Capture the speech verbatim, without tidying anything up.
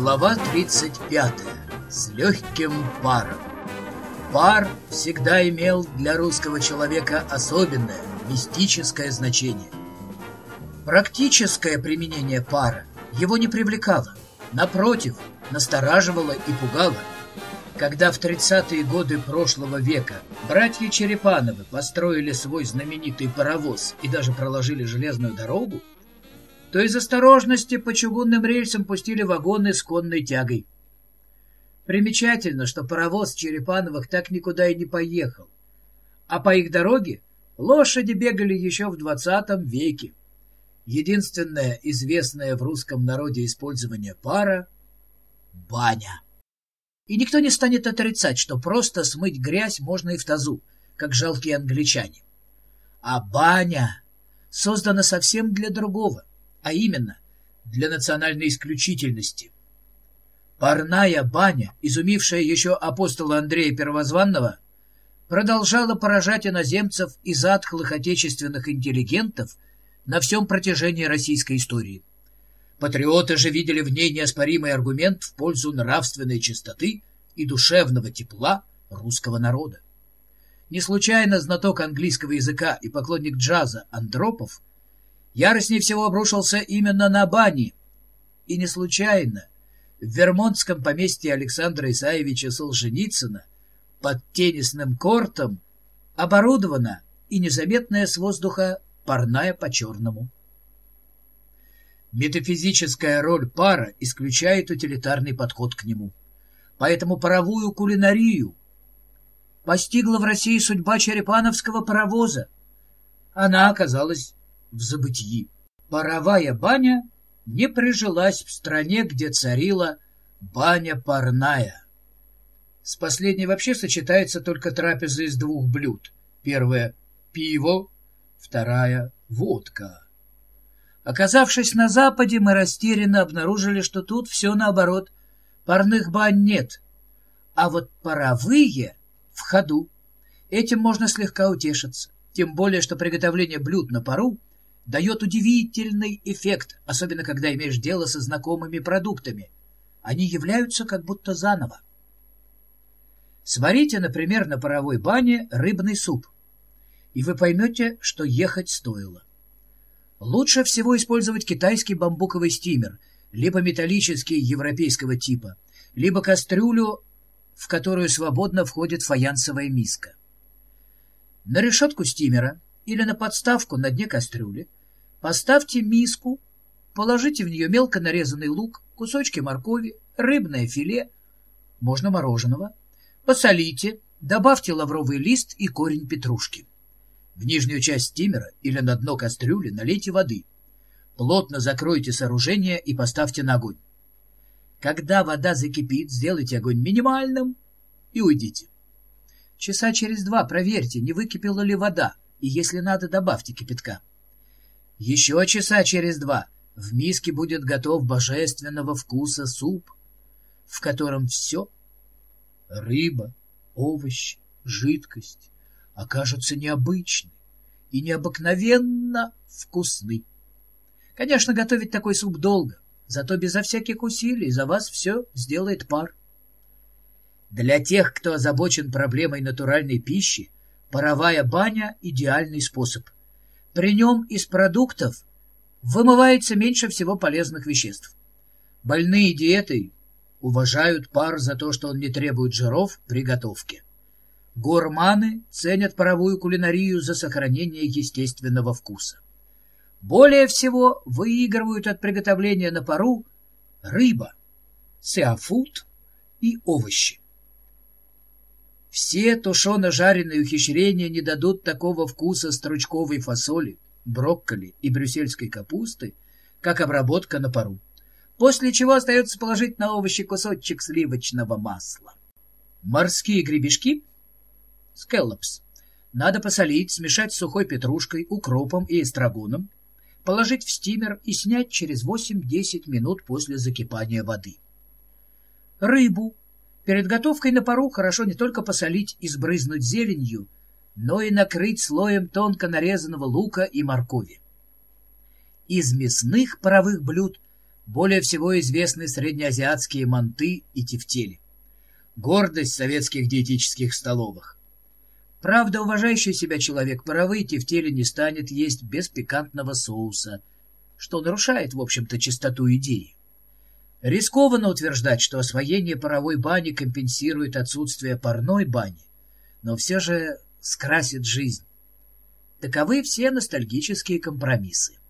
Глава тридцать пятая. С легким паром. Пар всегда имел для русского человека особенное, мистическое значение. Практическое применение пара его не привлекало, напротив, настораживало и пугало. Когда в тридцатые годы прошлого века братья Черепановы построили свой знаменитый паровоз и даже проложили железную дорогу, то из осторожности по чугунным рельсам пустили вагоны с конной тягой. Примечательно, что паровоз Черепановых так никуда и не поехал, а по их дороге лошади бегали еще в двадцатом веке. Единственное известное в русском народе использование пара — баня. И никто не станет отрицать, что просто смыть грязь можно и в тазу, как жалкие англичане. А баня создана совсем для другого, а именно для национальной исключительности. Парная баня, изумившая еще апостола Андрея Первозванного, продолжала поражать иноземцев и затхлых отечественных интеллигентов на всем протяжении российской истории. Патриоты же видели в ней неоспоримый аргумент в пользу нравственной чистоты и душевного тепла русского народа. Не случайно знаток английского языка и поклонник джаза Андропов яростнее всего обрушился именно на бани. И не случайно в вермонтском поместье Александра Исаевича Солженицына под теннисным кортом оборудована и незаметная с воздуха парная по-черному. Метафизическая роль пара исключает утилитарный подход к нему. Поэтому паровую кулинарию постигла в России судьба черепановского паровоза. Она оказалась в забытии. Паровая баня не прижилась в стране, где царила баня парная. С последней вообще сочетается только трапеза из двух блюд. Первое — пиво, вторая — водка. Оказавшись на Западе, мы растерянно обнаружили, что тут все наоборот. Парных бань нет, а вот паровые в ходу. Этим можно слегка утешиться. Тем более, что приготовление блюд на пару дает удивительный эффект, особенно когда имеешь дело со знакомыми продуктами. Они являются как будто заново. Сварите, например, на паровой бане рыбный суп, и вы поймете, что ехать стоило. Лучше всего использовать китайский бамбуковый стимер, либо металлический европейского типа, либо кастрюлю, в которую свободно входит фаянсовая миска. На решетку стимера или на подставку на дне кастрюли поставьте миску, положите в нее мелко нарезанный лук, кусочки моркови, рыбное филе, можно мороженого, посолите, добавьте лавровый лист и корень петрушки. В нижнюю часть стимера или на дно кастрюли налейте воды. Плотно закройте сооружение и поставьте на огонь. Когда вода закипит, сделайте огонь минимальным и уйдите. Часа через два проверьте, не выкипела ли вода, и если надо, добавьте кипятка. Еще часа через два в миске будет готов божественного вкуса суп, в котором все — рыба, овощи, жидкость — окажутся необычны и необыкновенно вкусны. Конечно, готовить такой суп долго, зато безо всяких усилий за вас все сделает пар. Для тех, кто озабочен проблемой натуральной пищи, паровая баня — идеальный способ. При нем из продуктов вымывается меньше всего полезных веществ. Больные диетой уважают пар за то, что он не требует жиров при готовке. Гурманы ценят паровую кулинарию за сохранение естественного вкуса. Более всего выигрывают от приготовления на пару рыба, сеафуд и овощи. Все тушено-жареные ухищрения не дадут такого вкуса стручковой фасоли, брокколи и брюссельской капусты, как обработка на пару, после чего остается положить на овощи кусочек сливочного масла. Морские гребешки — скеллопс надо посолить, смешать с сухой петрушкой, укропом и эстрагоном, положить в стимер и снять через восемь-десять минут после закипания воды. Рыбу перед готовкой на пару хорошо не только посолить и сбрызнуть зеленью, но и накрыть слоем тонко нарезанного лука и моркови. Из мясных паровых блюд более всего известны среднеазиатские манты и тефтели. Гордость советских диетических столовых. Правда, уважающий себя человек паровые тефтели не станет есть без пикантного соуса, что нарушает, в общем-то, чистоту идеи. Рискованно утверждать, что освоение паровой бани компенсирует отсутствие парной бани, но все же скрасит жизнь. Таковы все ностальгические компромиссы.